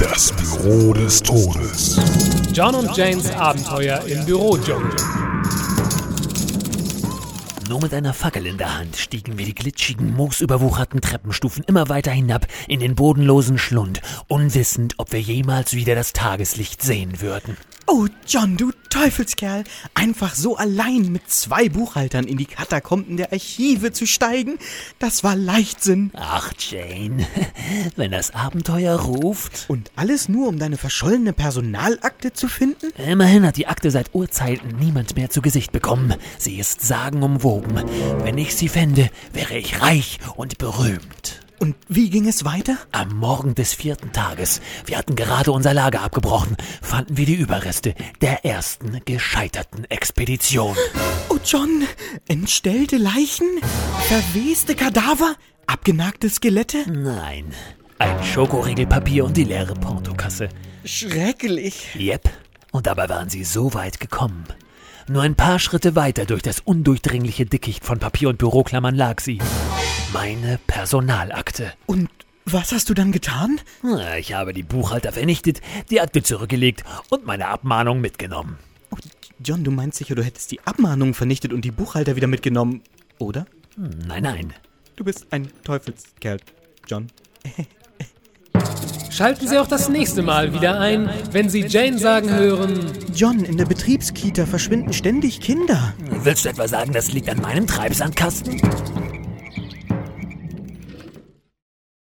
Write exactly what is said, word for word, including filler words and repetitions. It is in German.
Das Büro des Todes. John und Janes Abenteuer im Bürodschungel. Nur mit einer Fackel in der Hand stiegen wir die glitschigen, moosüberwucherten Treppenstufen immer weiter hinab in den bodenlosen Schlund, unwissend, ob wir jemals wieder das Tageslicht sehen würden. Oh, John, du Teufelskerl, einfach so allein mit zwei Buchhaltern in die Katakomben der Archive zu steigen, das war Leichtsinn. Ach, Jane, wenn das Abenteuer ruft. Und alles nur, um deine verschollene Personalakte zu finden? Immerhin hat die Akte seit Urzeiten niemand mehr zu Gesicht bekommen. Sie ist sagenumwoben. Wenn ich sie fände, wäre ich reich und berühmt. Und wie ging es weiter? Am Morgen des vierten Tages, wir hatten gerade unser Lager abgebrochen, fanden wir die Überreste der ersten gescheiterten Expedition. Oh John, entstellte Leichen? Verweste Kadaver? Abgenagte Skelette? Nein, ein Schokoriegelpapier und die leere Portokasse. Schrecklich. Jep, und dabei waren sie so weit gekommen. Nur ein paar Schritte weiter durch das undurchdringliche Dickicht von Papier und Büroklammern lag sie. Meine Personalakte. Und was hast du dann getan? Ich habe die Buchhalter vernichtet, die Akte zurückgelegt und meine Abmahnung mitgenommen. Oh, John, du meinst sicher, du hättest die Abmahnung vernichtet und die Buchhalter wieder mitgenommen, oder? Nein, nein. Du bist ein Teufelskerl, John. Schalten Sie auch das nächste Mal wieder ein, wenn Sie Jane sagen hören: John, in der Betriebskita verschwinden ständig Kinder. Willst du etwa sagen, das liegt an meinem Treibsandkasten?